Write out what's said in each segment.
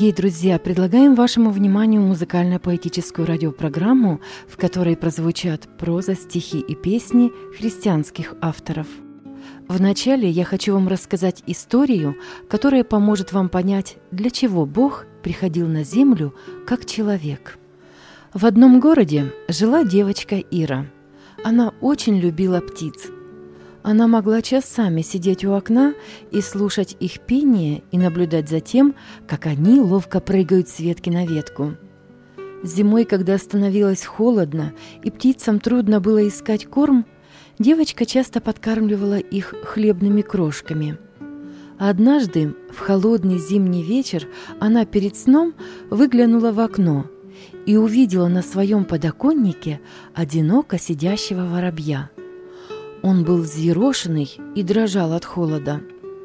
Дорогие друзья, предлагаем вашему вниманию музыкально-поэтическую радиопрограмму, в которой прозвучат проза, стихи и песни христианских авторов. Вначале я хочу вам рассказать историю, которая поможет вам понять, для чего Бог приходил на землю как человек. В одном городе жила девочка Ира. Она очень любила птиц. Она могла часами сидеть у окна и слушать их пение и наблюдать за тем, как они ловко прыгают с ветки на ветку. Зимой, когда становилось холодно и птицам трудно было искать корм, девочка часто подкармливала их хлебными крошками. Однажды, в холодный зимний вечер, она перед сном выглянула в окно и увидела на своем подоконнике одиноко сидящего воробья. Он был взъерошенный и дрожал от холода.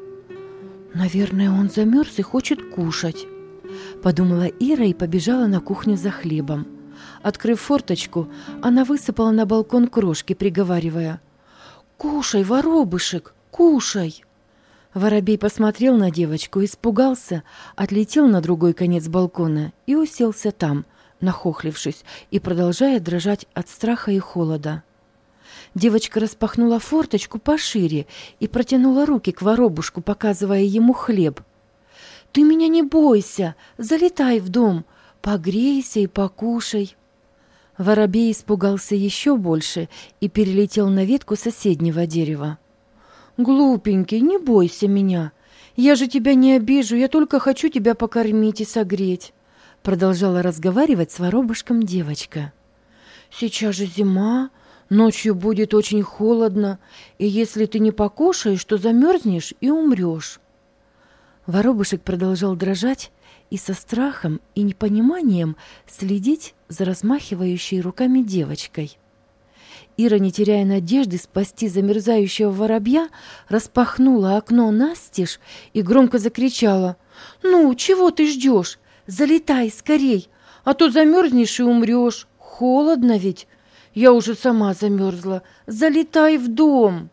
«Наверное, он замерз и хочет кушать», — подумала Ира и побежала на кухню за хлебом. Открыв форточку, она высыпала на балкон крошки, приговаривая: «Кушай, воробышек, кушай!» Воробей посмотрел на девочку, испугался, отлетел на другой конец балкона и уселся там, нахохлившись и продолжая дрожать от страха и холода. Девочка распахнула форточку пошире и протянула руки к воробушку, показывая ему хлеб. «Ты меня не бойся, залетай в дом, погрейся и покушай». Воробей испугался еще больше и перелетел на ветку соседнего дерева. «Глупенький, не бойся меня. Я же тебя не обижу, я только хочу тебя покормить и согреть», продолжала разговаривать с воробушком девочка. «Сейчас же зима. Ночью будет очень холодно, и если ты не покушаешь, то замерзнешь и умрешь». Воробушек продолжал дрожать и со страхом и непониманием следить за размахивающей руками девочкой. Ира, не теряя надежды спасти замерзающего воробья, распахнула окно настежь и громко закричала: «Ну, чего ты ждешь? Залетай скорей, а то замерзнешь и умрешь. Холодно ведь. Я уже сама замерзла. Залетай в дом!»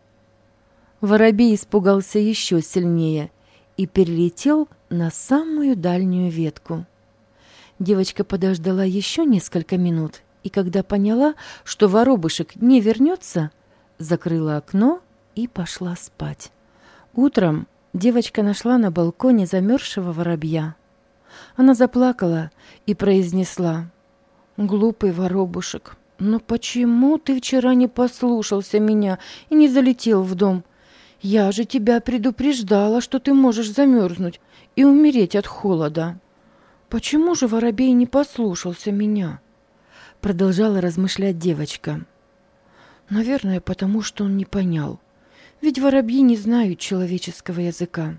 Воробей испугался еще сильнее и перелетел на самую дальнюю ветку. Девочка подождала еще несколько минут, и когда поняла, что воробушек не вернется, закрыла окно и пошла спать. Утром девочка нашла на балконе замерзшего воробья. Она заплакала и произнесла: «Глупый воробушек, но почему ты вчера не послушался меня и не залетел в дом? Я же тебя предупреждала, что ты можешь замерзнуть и умереть от холода. Почему же воробей не послушался меня?» Продолжала размышлять девочка. «Наверное, потому что он не понял. Ведь воробьи не знают человеческого языка».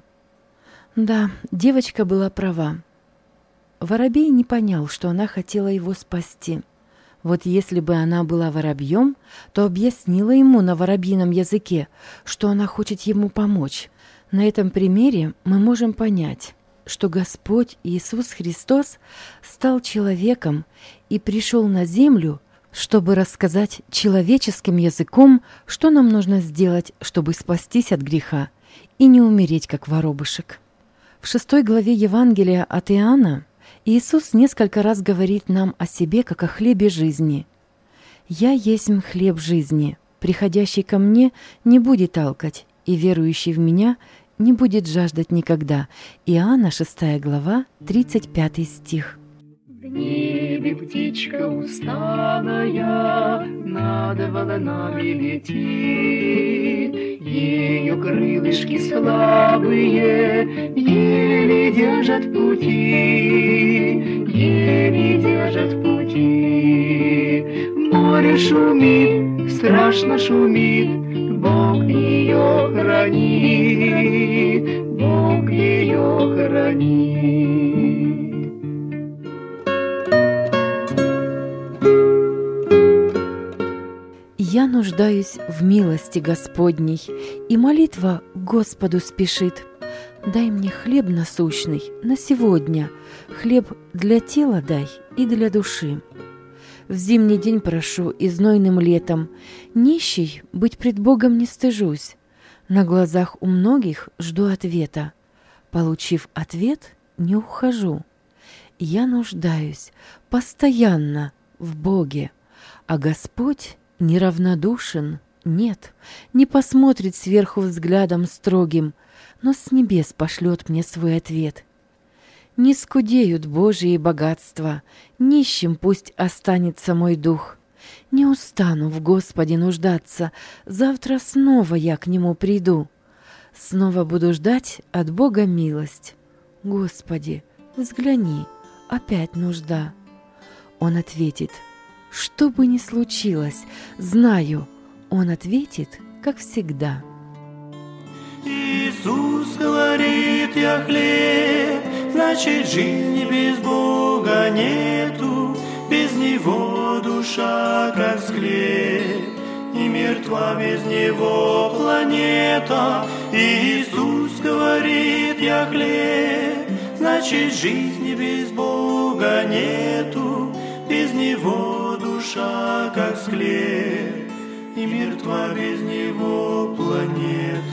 Да, девочка была права. Воробей не понял, что она хотела его спасти. Вот если бы она была воробьем, то объяснила ему на воробьином языке, что она хочет ему помочь. На этом примере мы можем понять, что Господь Иисус Христос стал человеком и пришел на землю, чтобы рассказать человеческим языком, что нам нужно сделать, чтобы спастись от греха и не умереть, как воробушек. В 6 главе Евангелия от Иоанна Иисус несколько раз говорит нам о себе, как о хлебе жизни. «Я есмь хлеб жизни, приходящий ко мне не будет алкать, и верующий в меня не будет жаждать никогда». Иоанна 6 глава, 35 стих. В небе птичка усталая над волнами летит, ее крылышки слабые еле держат в пути, еле держат в пути. Море шумит, страшно шумит, Бог ее хранит, Бог ее хранит. «Я нуждаюсь в милости Господней, и молитва к Господу спешит. Дай мне хлеб насущный на сегодня, хлеб для тела дай и для души. В зимний день прошу и знойным летом, нищий быть пред Богом не стыжусь. На глазах у многих жду ответа. Получив ответ, не ухожу. Я нуждаюсь постоянно в Боге, а Господь неравнодушен, нет, не посмотрит сверху взглядом строгим, но с небес пошлет мне свой ответ. Не скудеют Божьи богатства, нищим пусть останется мой дух. Не устану в Господе нуждаться, завтра снова я к Нему приду. Снова буду ждать от Бога милость. Господи, взгляни, опять нужда. Он ответит, что бы ни случилось, знаю, Он ответит, как всегда. Иисус говорит, я хлеб, значит, жизни без Бога нету, без Него душа как склеп, и мертва без Него планета. Иисус говорит, я хлеб, значит, жизни без Бога нету, без Него душа как склеп, и мертва без Него планета.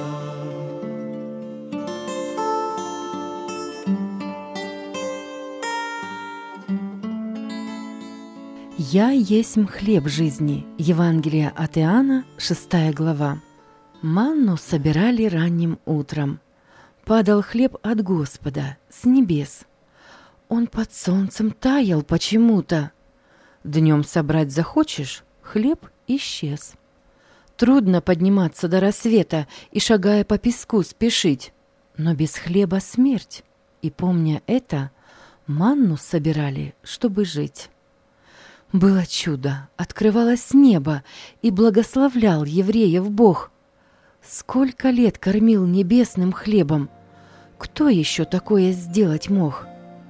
«Я есмь хлеб жизни» Евангелие от Иоанна, 6 глава. Манну собирали ранним утром. Падал хлеб от Господа, с небес. Он под солнцем таял почему-то. Днем собрать захочешь, хлеб исчез. Трудно подниматься до рассвета и, шагая по песку, спешить. Но без хлеба смерть. И, помня это, манну собирали, чтобы жить. Было чудо, открывалось небо, и благословлял евреев Бог. Сколько лет кормил небесным хлебом, кто еще такое сделать мог?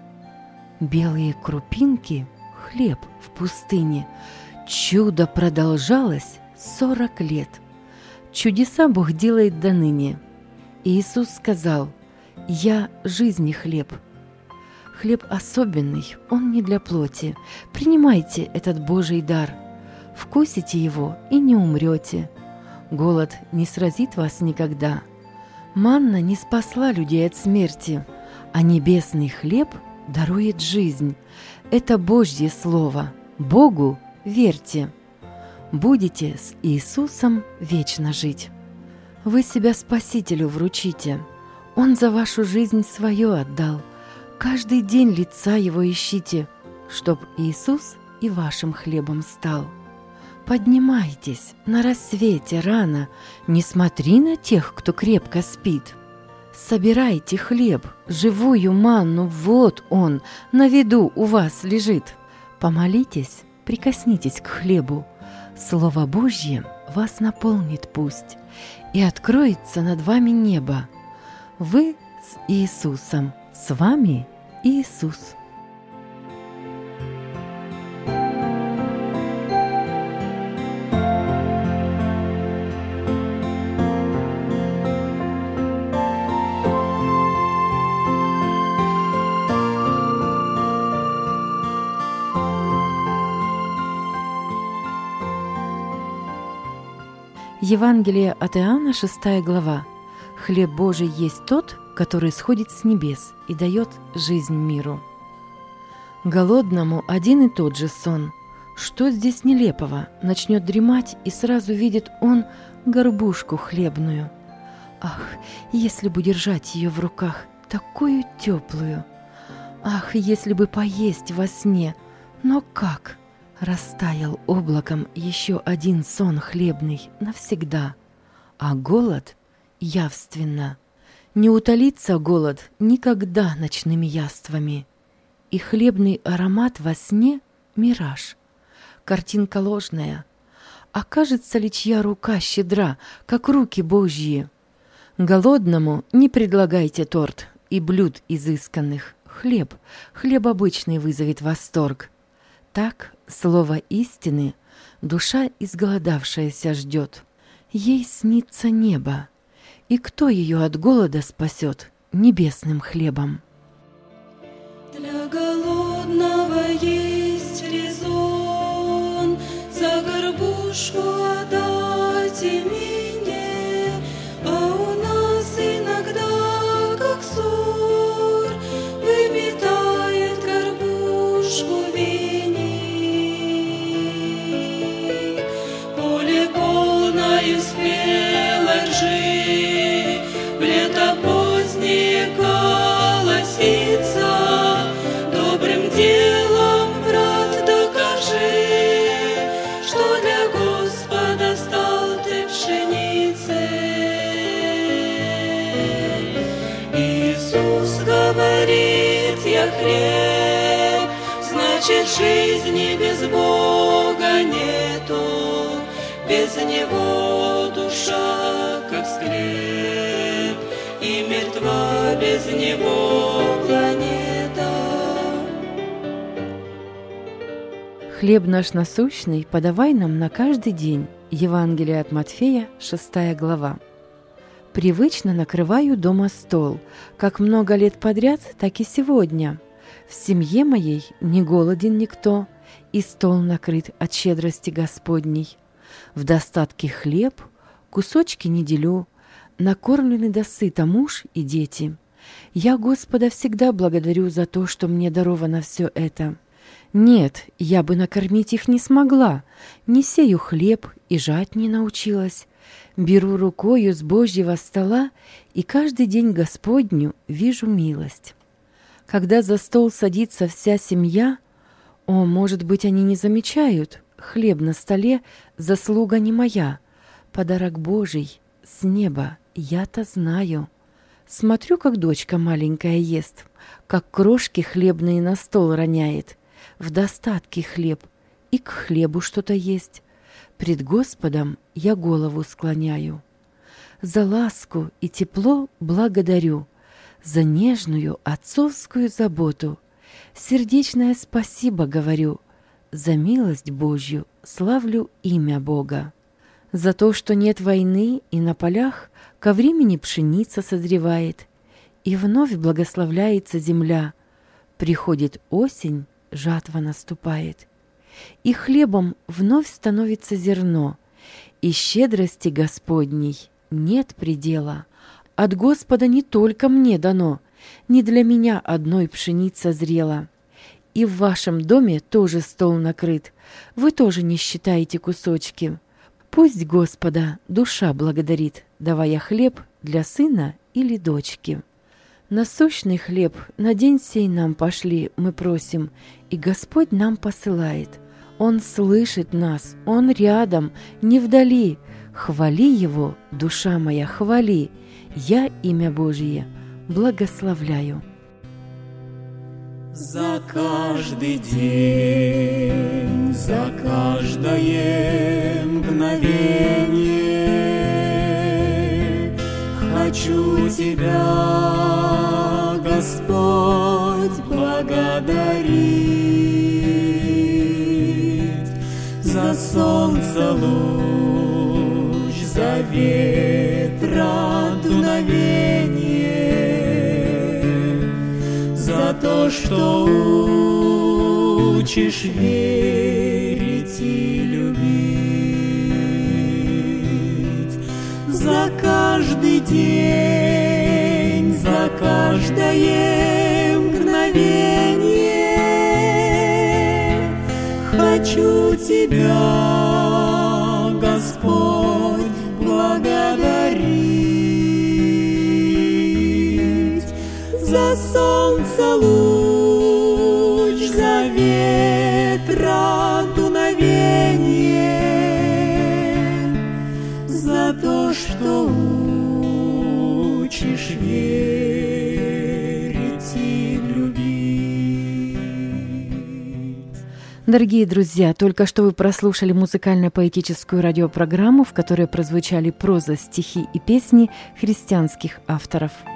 Белые крупинки — хлеб в пустыне. Чудо продолжалось 40 лет. Чудеса Бог делает до ныне. Иисус сказал: «Я жизни хлеб». Хлеб особенный, он не для плоти. Принимайте этот Божий дар. Вкусите его и не умрете. Голод не сразит вас никогда. Манна не спасла людей от смерти, а небесный хлеб дарует жизнь. Это Божье Слово. Богу верьте. Будете с Иисусом вечно жить. Вы себя Спасителю вручите. Он за вашу жизнь свое отдал. Каждый день лица Его ищите, чтоб Иисус и вашим хлебом стал. Поднимайтесь на рассвете рано, не смотри на тех, кто крепко спит. Собирайте хлеб, живую манну, вот он, на виду у вас лежит. Помолитесь, прикоснитесь к хлебу, Слово Божье вас наполнит пусть, и откроется над вами небо. Вы с Иисусом, с вами Иисус. Евангелие от Иоанна, 6 глава. «Хлеб Божий есть тот, который сходит с небес и дает жизнь миру». Голодному один и тот же сон. Что здесь нелепого? Начнет дремать, и сразу видит он горбушку хлебную. Ах, если бы держать ее в руках, такую теплую! Ах, если бы поесть во сне! Но как? Растаял облаком еще один сон хлебный навсегда, а голод явственно. Не утолится голод никогда ночными яствами. И хлебный аромат во сне — мираж, картинка ложная. Окажется ли чья рука щедра, как руки Божьи? Голодному не предлагайте торт и блюд изысканных. Хлеб обычный вызовет восторг. Так слово истины душа изголодавшаяся ждет. Ей снится небо, и кто ее от голода спасет небесным хлебом? Для голодного есть резон, за горбушку отдать мне, а у нас иногда, как ссор, выметает значит, жизни без Бога нету, без Него душа как склеп, и мертва без Него планета. Хлеб наш насущный подавай нам на каждый день. Евангелие от Матфея, 6 глава. Привычно накрываю дома стол, как много лет подряд, так и сегодня. В семье моей не голоден никто, и стол накрыт от щедрости Господней. В достатке хлеб, кусочки не делю, накормлены досыта муж и дети. Я Господа всегда благодарю за то, что мне даровано все это. Нет, я бы накормить их не смогла, не сею хлеб и жать не научилась. Беру рукою с Божьего стола и каждый день Господню вижу милость. Когда за стол садится вся семья, может быть, они не замечают, хлеб на столе — заслуга не моя, подарок Божий с неба, я-то знаю. Смотрю, как дочка маленькая ест, как крошки хлебные на стол роняет. В достатке хлеб, и к хлебу что-то есть. Пред Господом я голову склоняю. За ласку и тепло благодарю, за нежную отцовскую заботу. Сердечное спасибо говорю, за милость Божью славлю имя Бога. За то, что нет войны и на полях ко времени пшеница созревает, и вновь благословляется земля. Приходит осень, жатва наступает, и хлебом вновь становится зерно, и щедрости Господней нет предела. От Господа не только мне дано, не для меня одной пшеница зрела. И в вашем доме тоже стол накрыт, вы тоже не считаете кусочки. Пусть Господа душа благодарит, давая хлеб для сына или дочки. Насущный хлеб на день сей нам пошли, мы просим, и Господь нам посылает. Он слышит нас, Он рядом, не вдали. Хвали Его, душа моя, хвали. Я имя Божие благословляю. За каждый день, за каждое мгновение хочу Тебя, Господь, благодарить. За солнце луч, за ветра дуновение, за то, что учишь верить и любить. За каждый день, за каждое мгновение хочу Тебя, Господь, благодарить. За солнце луч, за ветра дуновение, за то, что учишь верить и любить. Дорогие друзья, только что вы прослушали музыкально-поэтическую радиопрограмму, в которой прозвучали проза, стихи и песни христианских авторов.